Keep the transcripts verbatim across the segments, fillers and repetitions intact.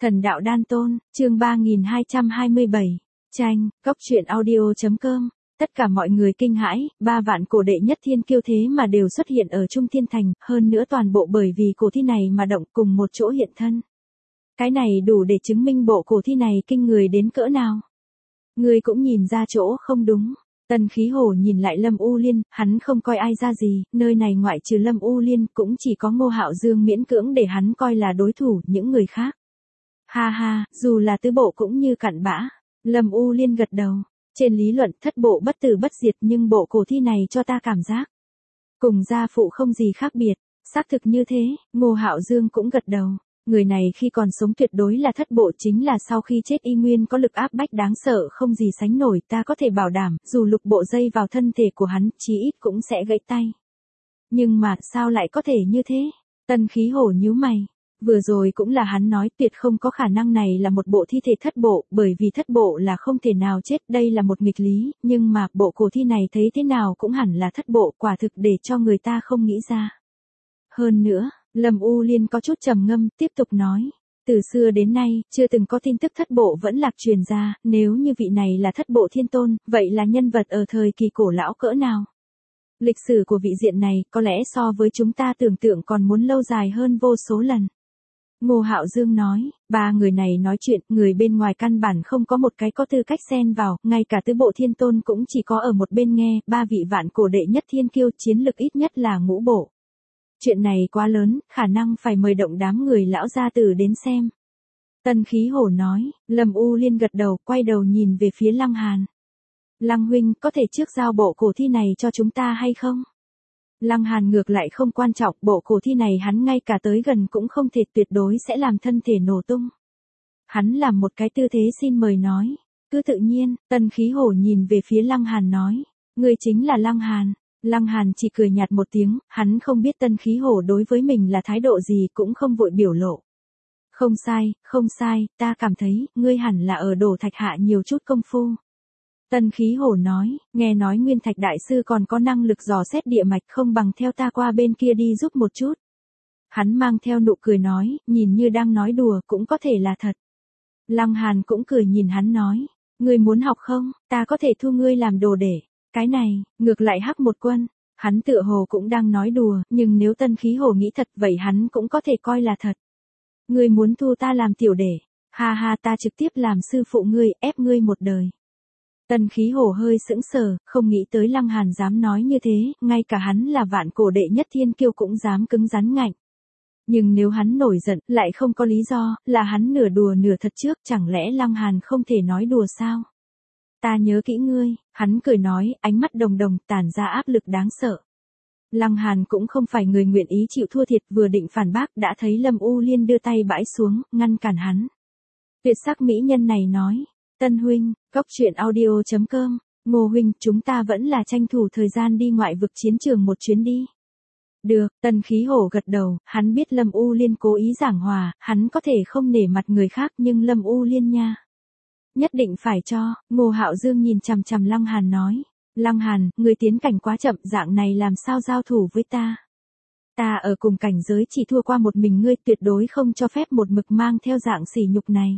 Thần đạo đan tôn, chương ba nghìn hai trăm hai mươi bảy. Tranh, góc truyện audio.com. Tất cả mọi người kinh hãi, ba vạn cổ đệ nhất thiên kiêu thế mà đều xuất hiện ở Trung Thiên Thành, hơn nữa toàn bộ bởi vì cổ thi này mà động cùng một chỗ hiện thân. Cái này đủ để chứng minh bộ cổ thi này kinh người đến cỡ nào. Người cũng nhìn ra chỗ không đúng. Tần Khí Hổ nhìn lại Lâm U Liên, hắn không coi ai ra gì, nơi này ngoại trừ Lâm U Liên cũng chỉ có Ngô Hạo Dương miễn cưỡng để hắn coi là đối thủ những người khác. Ha ha, dù là tứ bộ cũng như cặn bã. Lâm U Liên gật đầu. Trên lý luận thất bộ bất tử bất diệt nhưng bộ cổ thi này cho ta cảm giác cùng gia phụ không gì khác biệt. Xác thực như thế, Ngô Hạo Dương cũng gật đầu. Người này khi còn sống tuyệt đối là thất bộ, chính là sau khi chết y nguyên có lực áp bách đáng sợ không gì sánh nổi, ta có thể bảo đảm, dù lục bộ dây vào thân thể của hắn, chí ít cũng sẽ gãy tay. Nhưng mà, sao lại có thể như thế? Tần Khí Hổ nhíu mày. Vừa rồi cũng là hắn nói tuyệt không có khả năng này là một bộ thi thể thất bộ, bởi vì thất bộ là không thể nào chết, đây là một nghịch lý, nhưng mà bộ cổ thi này thấy thế nào cũng hẳn là thất bộ, quả thực để cho người ta không nghĩ ra. Hơn nữa, Lâm U Liên có chút trầm ngâm, tiếp tục nói, từ xưa đến nay, chưa từng có tin tức thất bộ vẫn lạc truyền ra, nếu như vị này là thất bộ thiên tôn, vậy là nhân vật ở thời kỳ cổ lão cỡ nào? Lịch sử của vị diện này, có lẽ so với chúng ta tưởng tượng còn muốn lâu dài hơn vô số lần. Ngô Hạo Dương nói, ba người này nói chuyện, người bên ngoài căn bản không có một cái có tư cách xen vào, ngay cả tứ bộ thiên tôn cũng chỉ có ở một bên nghe, ba vị vạn cổ đệ nhất thiên kiêu chiến lực ít nhất là ngũ bộ. Chuyện này quá lớn, khả năng phải mời động đám người lão gia tử đến xem. Tần Khí Hổ nói, Lâm U Liên gật đầu, quay đầu nhìn về phía Lăng Hàn. Lăng huynh, có thể trước giao bộ cổ thi này cho chúng ta hay không? Lăng Hàn ngược lại không quan trọng, bộ cổ thi này hắn ngay cả tới gần cũng không thể, tuyệt đối sẽ làm thân thể nổ tung. Hắn làm một cái tư thế xin mời nói, cứ tự nhiên. Tần Khí Hổ nhìn về phía Lăng Hàn nói, ngươi chính là Lăng Hàn. Lăng Hàn chỉ cười nhạt một tiếng, hắn không biết Tần Khí Hổ đối với mình là thái độ gì, cũng không vội biểu lộ. Không sai, không sai, ta cảm thấy, ngươi hẳn là ở Đổ Thạch hạ nhiều chút công phu. Tần Khí Hổ nói, nghe nói Nguyên Thạch Đại Sư còn có năng lực dò xét địa mạch, không bằng theo ta qua bên kia đi giúp một chút. Hắn mang theo nụ cười nói, nhìn như đang nói đùa, cũng có thể là thật. Lăng Hàn cũng cười nhìn hắn nói, ngươi muốn học không, ta có thể thu ngươi làm đồ để. Cái này, ngược lại hắc một quân. Hắn tựa hồ cũng đang nói đùa, nhưng nếu Tần Khí Hổ nghĩ thật vậy hắn cũng có thể coi là thật. Ngươi muốn thu ta làm tiểu để, ha ha, ta trực tiếp làm sư phụ ngươi, ép ngươi một đời. Tần Khí Hổ hơi sững sờ, không nghĩ tới Lăng Hàn dám nói như thế, ngay cả hắn là vạn cổ đệ nhất thiên kiêu cũng dám cứng rắn ngạnh. Nhưng nếu hắn nổi giận, lại không có lý do, là hắn nửa đùa nửa thật trước, chẳng lẽ Lăng Hàn không thể nói đùa sao? Ta nhớ kỹ ngươi, hắn cười nói, ánh mắt đồng đồng, tản ra áp lực đáng sợ. Lăng Hàn cũng không phải người nguyện ý chịu thua thiệt, vừa định phản bác đã thấy Lâm U Liên đưa tay bãi xuống, ngăn cản hắn. Tuyệt sắc mỹ nhân này nói, Tân huynh, góc truyện audio.com, Ngô huynh, chúng ta vẫn là tranh thủ thời gian đi ngoại vực chiến trường một chuyến đi. Được, Tần Khí Hổ gật đầu, hắn biết Lâm U Liên cố ý giảng hòa, hắn có thể không nể mặt người khác nhưng Lâm U Liên nha. Nhất định phải cho. Ngô Hạo Dương nhìn chằm chằm Lăng Hàn nói, Lăng Hàn, người tiến cảnh quá chậm, dạng này làm sao giao thủ với ta. Ta ở cùng cảnh giới chỉ thua qua một mình ngươi, tuyệt đối không cho phép một mực mang theo dạng sỉ nhục này.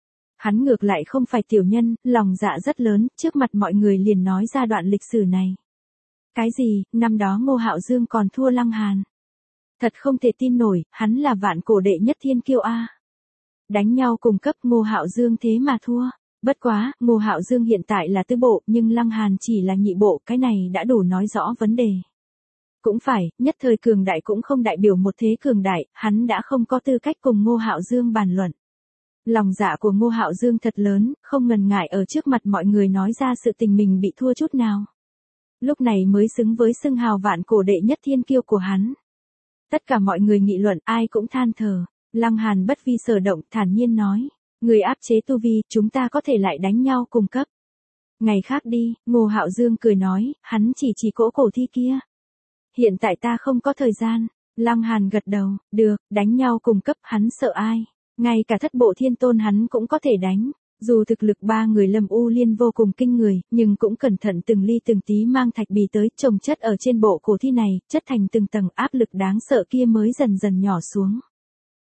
Hắn ngược lại không phải tiểu nhân, lòng dạ rất lớn, trước mặt mọi người liền nói ra đoạn lịch sử này. Cái gì, năm đó Ngô Hạo Dương còn thua Lăng Hàn. Thật không thể tin nổi, hắn là vạn cổ đệ nhất thiên kiêu a. Đánh nhau cùng cấp, Ngô Hạo Dương thế mà thua. Bất quá, Ngô Hạo Dương hiện tại là tứ bộ, nhưng Lăng Hàn chỉ là nhị bộ, cái này đã đủ nói rõ vấn đề. Cũng phải, nhất thời cường đại cũng không đại biểu một thế cường đại, hắn đã không có tư cách cùng Ngô Hạo Dương bàn luận. Lòng dạ của Ngô Hạo Dương thật lớn, không ngần ngại ở trước mặt mọi người nói ra sự tình mình bị thua chút nào. Lúc này mới xứng với xưng hào vạn cổ đệ nhất thiên kiêu của hắn. Tất cả mọi người nghị luận, ai cũng than thở. Lăng Hàn bất vi sở động, thản nhiên nói, người áp chế tu vi, chúng ta có thể lại đánh nhau cùng cấp. Ngày khác đi. Ngô Hạo Dương cười nói, hắn chỉ chỉ cỗ cổ thi kia. Hiện tại ta không có thời gian. Lăng Hàn gật đầu, được, đánh nhau cùng cấp, hắn sợ ai. Ngay cả thất bộ thiên tôn hắn cũng có thể đánh. Dù thực lực ba người Lâm U Liên vô cùng kinh người, nhưng cũng cẩn thận từng ly từng tí mang thạch bì tới, chồng chất ở trên bộ cổ thi này, chất thành từng tầng, áp lực đáng sợ kia mới dần dần nhỏ xuống.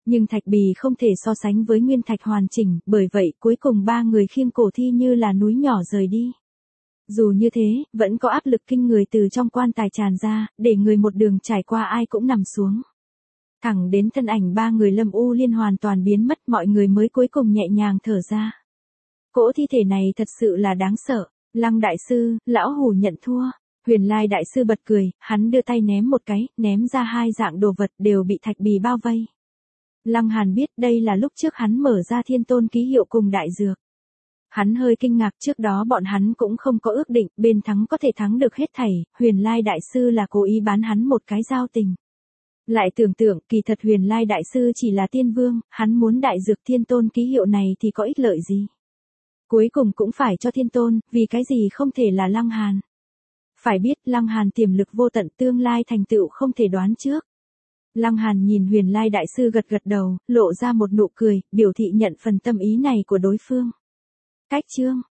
Nhưng thạch bì không thể so sánh với nguyên thạch hoàn chỉnh, bởi vậy cuối cùng ba người khiêng cổ thi như là núi nhỏ rời đi. Dù như thế, vẫn có áp lực kinh người từ trong quan tài tràn ra, để người một đường trải qua ai cũng nằm xuống. Thẳng đến thân ảnh ba người Lâm U Liên hoàn toàn biến mất, mọi người mới cuối cùng nhẹ nhàng thở ra. Cỗ thi thể này thật sự là đáng sợ. Lăng đại sư, lão hủ nhận thua. Huyền Lai đại sư bật cười, hắn đưa tay ném một cái, ném ra hai dạng đồ vật đều bị thạch bì bao vây. Lăng Hàn biết đây là lúc trước hắn mở ra thiên tôn ký hiệu cùng đại dược. Hắn hơi kinh ngạc, trước đó bọn hắn cũng không có ước định, bên thắng có thể thắng được hết thảy, Huyền Lai đại sư là cố ý bán hắn một cái giao tình. Lại tưởng tượng, kỳ thật Huyền Lai đại sư chỉ là tiên vương, hắn muốn đại dược thiên tôn ký hiệu này thì có ích lợi gì? Cuối cùng cũng phải cho thiên tôn, vì cái gì không thể là Lăng Hàn? Phải biết, Lăng Hàn tiềm lực vô tận, tương lai thành tựu không thể đoán trước. Lăng Hàn nhìn Huyền Lai đại sư gật gật đầu, lộ ra một nụ cười, biểu thị nhận phần tâm ý này của đối phương. Cách chương